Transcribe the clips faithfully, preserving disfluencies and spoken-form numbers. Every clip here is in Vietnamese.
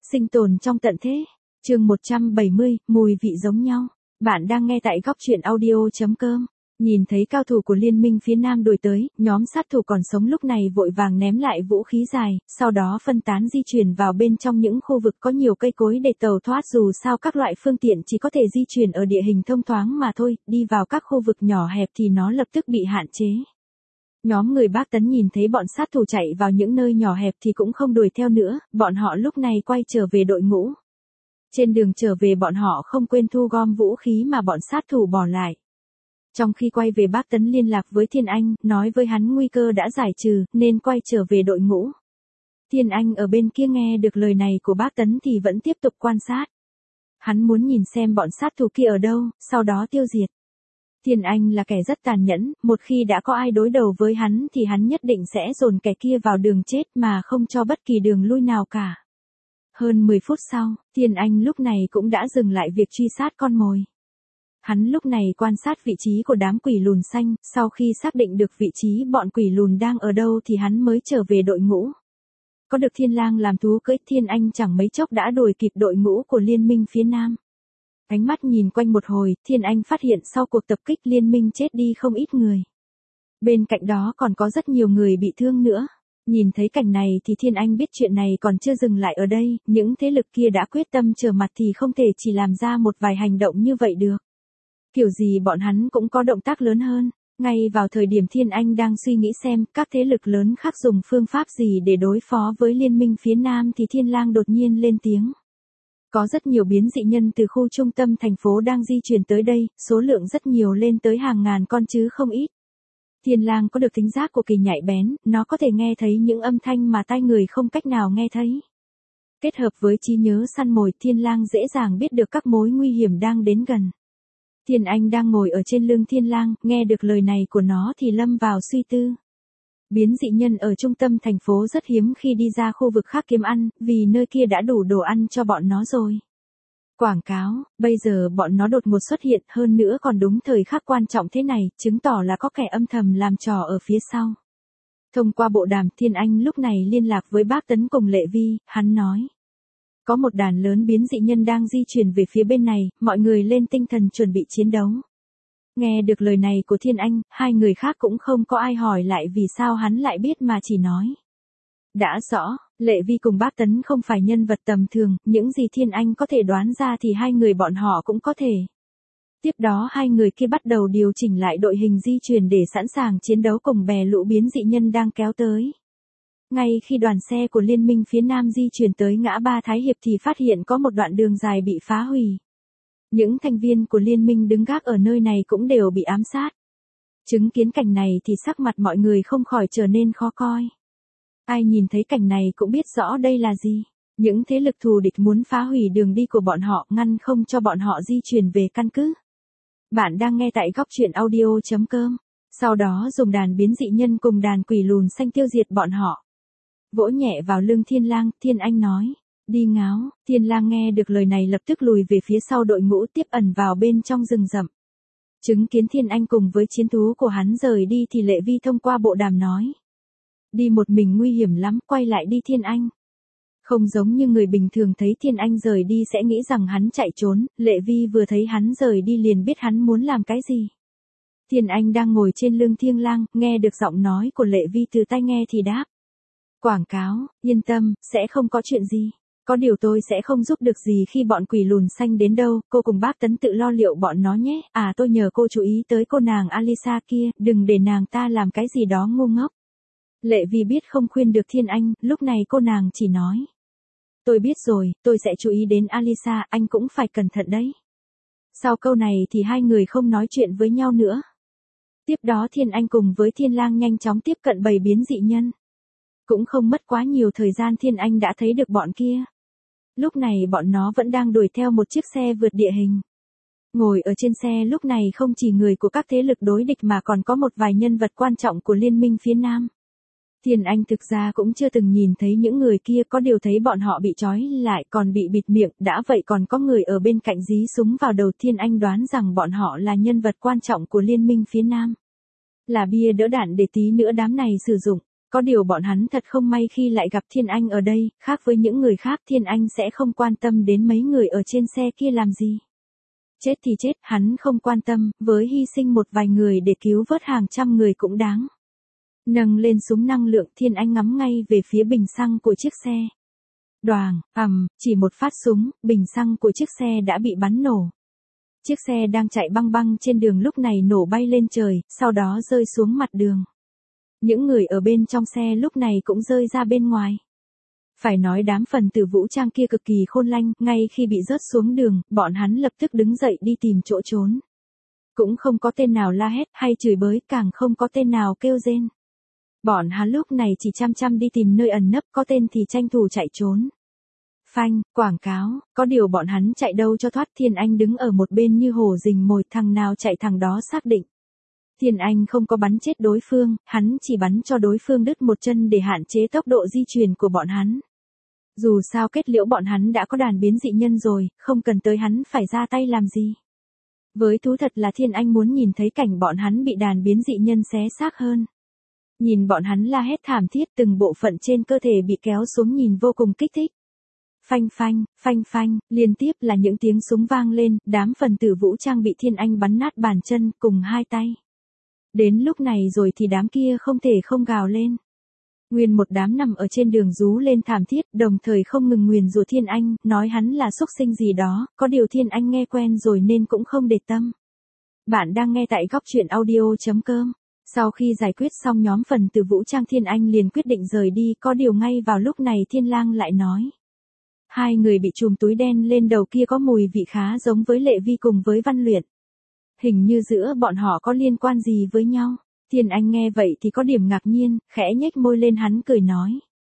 Sinh tồn trong tận thế. Chương một trăm bảy mươi, mùi vị giống nhau. Bạn đang nghe tại góc truyện audio.com. Nhìn thấy cao thủ của liên minh phía Nam đuổi tới, nhóm sát thủ còn sống lúc này vội vàng ném lại vũ khí dài, sau đó phân tán di chuyển vào bên trong những khu vực có nhiều cây cối để tàu thoát, dù sao các loại phương tiện chỉ có thể di chuyển ở địa hình thông thoáng mà thôi, đi vào các khu vực nhỏ hẹp thì nó lập tức bị hạn chế. Nhóm người Bác Tấn nhìn thấy bọn sát thủ chạy vào những nơi nhỏ hẹp thì cũng không đuổi theo nữa, bọn họ lúc này quay trở về đội ngũ. Trên đường trở về bọn họ không quên thu gom vũ khí mà bọn sát thủ bỏ lại. Trong khi quay về Bác Tấn liên lạc với Thiên Anh, nói với hắn nguy cơ đã giải trừ, nên quay trở về đội ngũ. Thiên Anh ở bên kia nghe được lời này của Bác Tấn thì vẫn tiếp tục quan sát. Hắn muốn nhìn xem bọn sát thủ kia ở đâu, sau đó tiêu diệt. Thiên Anh là kẻ rất tàn nhẫn, một khi đã có ai đối đầu với hắn thì hắn nhất định sẽ dồn kẻ kia vào đường chết mà không cho bất kỳ đường lui nào cả. Hơn mười phút sau, Thiên Anh lúc này cũng đã dừng lại việc truy sát con mồi. Hắn lúc này quan sát vị trí của đám quỷ lùn xanh, sau khi xác định được vị trí bọn quỷ lùn đang ở đâu thì hắn mới trở về đội ngũ. Có được Thiên Lang làm thú cưỡi, Thiên Anh chẳng mấy chốc đã đuổi kịp đội ngũ của liên minh phía Nam. Ánh mắt nhìn quanh một hồi, Thiên Anh phát hiện sau cuộc tập kích liên minh chết đi không ít người. Bên cạnh đó còn có rất nhiều người bị thương nữa. Nhìn thấy cảnh này thì Thiên Anh biết chuyện này còn chưa dừng lại ở đây, những thế lực kia đã quyết tâm trở mặt thì không thể chỉ làm ra một vài hành động như vậy được. Kiểu gì bọn hắn cũng có động tác lớn hơn. Ngay vào thời điểm Thiên Anh đang suy nghĩ xem các thế lực lớn khác dùng phương pháp gì để đối phó với liên minh phía Nam thì Thiên Lang đột nhiên lên tiếng. Có rất nhiều biến dị nhân từ khu trung tâm thành phố đang di chuyển tới đây, số lượng rất nhiều lên tới hàng ngàn con chứ không ít. Thiên Lang có được thính giác của kỳ nhạy bén, nó có thể nghe thấy những âm thanh mà tai người không cách nào nghe thấy. Kết hợp với trí nhớ săn mồi, Thiên Lang dễ dàng biết được các mối nguy hiểm đang đến gần. Thiên Anh đang ngồi ở trên lưng Thiên Lang, nghe được lời này của nó thì lâm vào suy tư. Biến dị nhân ở trung tâm thành phố rất hiếm khi đi ra khu vực khác kiếm ăn, vì nơi kia đã đủ đồ ăn cho bọn nó rồi. Quảng cáo, bây giờ bọn nó đột ngột xuất hiện, hơn nữa còn đúng thời khắc quan trọng thế này, chứng tỏ là có kẻ âm thầm làm trò ở phía sau. Thông qua bộ đàm, Thiên Anh lúc này liên lạc với Bác Tấn cùng Lệ Vi, hắn nói. Có một đàn lớn biến dị nhân đang di chuyển về phía bên này, mọi người lên tinh thần chuẩn bị chiến đấu. Nghe được lời này của Thiên Anh, hai người khác cũng không có ai hỏi lại vì sao hắn lại biết mà chỉ nói. Đã rõ, Lệ Vi cùng Bác Tấn không phải nhân vật tầm thường, những gì Thiên Anh có thể đoán ra thì hai người bọn họ cũng có thể. Tiếp đó hai người kia bắt đầu điều chỉnh lại đội hình di chuyển để sẵn sàng chiến đấu cùng bè lũ biến dị nhân đang kéo tới. Ngay khi đoàn xe của liên minh phía Nam di chuyển tới ngã ba Thái Hiệp thì phát hiện có một đoạn đường dài bị phá hủy. Những thành viên của liên minh đứng gác ở nơi này cũng đều bị ám sát. Chứng kiến cảnh này thì sắc mặt mọi người không khỏi trở nên khó coi. Ai nhìn thấy cảnh này cũng biết rõ đây là gì. Những thế lực thù địch muốn phá hủy đường đi của bọn họ, ngăn không cho bọn họ di chuyển về căn cứ. Bạn đang nghe tại góc truyện audio.com. Sau đó dùng đàn biến dị nhân cùng đàn quỷ lùn xanh tiêu diệt bọn họ. Vỗ nhẹ vào lưng Thiên Lang, Thiên Anh nói. Đi ngáo, Thiên Lang nghe được lời này lập tức lùi về phía sau đội ngũ tiếp ẩn vào bên trong rừng rậm. Chứng kiến Thiên Anh cùng với chiến thú của hắn rời đi thì Lệ Vi thông qua bộ đàm nói. Đi một mình nguy hiểm lắm, quay lại đi Thiên Anh. Không giống như người bình thường thấy Thiên Anh rời đi sẽ nghĩ rằng hắn chạy trốn, Lệ Vi vừa thấy hắn rời đi liền biết hắn muốn làm cái gì. Thiên Anh đang ngồi trên lưng Thiên Lang, nghe được giọng nói của Lệ Vi từ tai nghe thì đáp. Quảng cáo, yên tâm, sẽ không có chuyện gì. Có điều tôi sẽ không giúp được gì khi bọn quỷ lùn xanh đến đâu, cô cùng Bác Tấn tự lo liệu bọn nó nhé. À tôi nhờ cô chú ý tới cô nàng Alisa kia, đừng để nàng ta làm cái gì đó ngu ngốc. Lệ Vi biết không khuyên được Thiên Anh, lúc này cô nàng chỉ nói. Tôi biết rồi, tôi sẽ chú ý đến Alisa, anh cũng phải cẩn thận đấy. Sau câu này thì hai người không nói chuyện với nhau nữa. Tiếp đó Thiên Anh cùng với Thiên Lang nhanh chóng tiếp cận bầy biến dị nhân. Cũng không mất quá nhiều thời gian Thiên Anh đã thấy được bọn kia. Lúc này bọn nó vẫn đang đuổi theo một chiếc xe vượt địa hình. Ngồi ở trên xe lúc này không chỉ người của các thế lực đối địch mà còn có một vài nhân vật quan trọng của liên minh phía Nam. Thiên Anh thực ra cũng chưa từng nhìn thấy những người kia, có điều thấy bọn họ bị trói lại còn bị bịt miệng, đã vậy còn có người ở bên cạnh dí súng vào đầu. Thiên Anh đoán rằng bọn họ là nhân vật quan trọng của liên minh phía Nam. Là bia đỡ đạn để tí nữa đám này sử dụng. có điều bọn hắn thật không may khi lại gặp Thiên Anh ở đây, khác với những người khác Thiên Anh sẽ không quan tâm đến mấy người ở trên xe kia làm gì. Chết thì chết, hắn không quan tâm, với hy sinh một vài người để cứu vớt hàng trăm người cũng đáng. Nâng lên súng năng lượng Thiên Anh ngắm ngay về phía bình xăng của chiếc xe. Đoàng, ầm, chỉ một phát súng, bình xăng của chiếc xe đã bị bắn nổ. Chiếc xe đang chạy băng băng trên đường lúc này nổ bay lên trời, sau đó rơi xuống mặt đường. Những người ở bên trong xe lúc này cũng rơi ra bên ngoài. Phải nói đám phần tử vũ trang kia cực kỳ khôn lanh, ngay khi bị rớt xuống đường, bọn hắn lập tức đứng dậy đi tìm chỗ trốn. Cũng không có tên nào la hét hay chửi bới, càng không có tên nào kêu rên. Bọn hắn lúc này chỉ chăm chăm đi tìm nơi ẩn nấp, có tên thì tranh thủ chạy trốn. Phanh, quảng cáo, có điều bọn hắn chạy đâu cho thoát. Thiên Anh đứng ở một bên như hổ rình mồi, thằng nào chạy thằng đó xác định. Thiên Anh không có bắn chết đối phương, hắn chỉ bắn cho đối phương đứt một chân để hạn chế tốc độ di chuyển của bọn hắn. Dù sao kết liễu bọn hắn đã có đàn biến dị nhân rồi, không cần tới hắn phải ra tay làm gì. Với thú thật là Thiên Anh muốn nhìn thấy cảnh bọn hắn bị đàn biến dị nhân xé xác hơn. Nhìn bọn hắn la hét thảm thiết, từng bộ phận trên cơ thể bị kéo xuống nhìn vô cùng kích thích. Phanh phanh, phanh phanh, liên tiếp là những tiếng súng vang lên, đám phần tử vũ trang bị Thiên Anh bắn nát bàn chân cùng hai tay. Đến lúc này rồi thì đám kia không thể không gào lên. Nguyên một đám nằm ở trên đường rú lên thảm thiết, đồng thời không ngừng nguyền rủa Thiên Anh, nói hắn là xúc sinh gì đó, có điều Thiên Anh nghe quen rồi nên cũng không để tâm. Bạn đang nghe tại góc truyện audio chấm com. Sau khi giải quyết xong nhóm phần tử vũ trang Thiên Anh liền quyết định rời đi, có điều ngay vào lúc này Thiên Lang lại nói. Hai người bị trùm túi đen lên đầu kia có mùi vị khá giống với Lệ Vi cùng với Văn Luyện. Hình như giữa bọn họ có liên quan gì với nhau. Thiên Anh nghe vậy thì có điểm ngạc nhiên, khẽ nhếch môi lên hắn cười nói.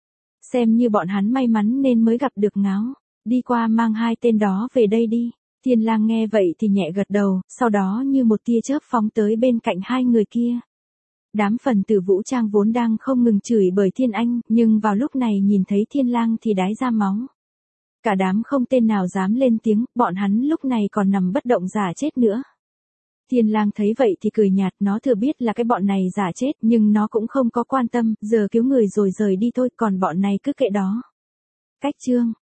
Xem như bọn hắn may mắn nên mới gặp được ngáo. Đi qua mang hai tên đó về đây đi. Thiên Lang nghe vậy thì nhẹ gật đầu, sau đó như một tia chớp phóng tới bên cạnh hai người kia. Đám phần tử vũ trang vốn đang không ngừng chửi bởi Thiên Anh, nhưng vào lúc này nhìn thấy Thiên Lang thì đái ra máu. Cả đám không tên nào dám lên tiếng, bọn hắn lúc này còn nằm bất động giả chết nữa. Thiên Lang thấy vậy thì cười nhạt, nó thừa biết là cái bọn này giả chết nhưng nó cũng không có quan tâm, giờ cứu người rồi rời đi thôi, còn bọn này cứ kệ đó. Cách chương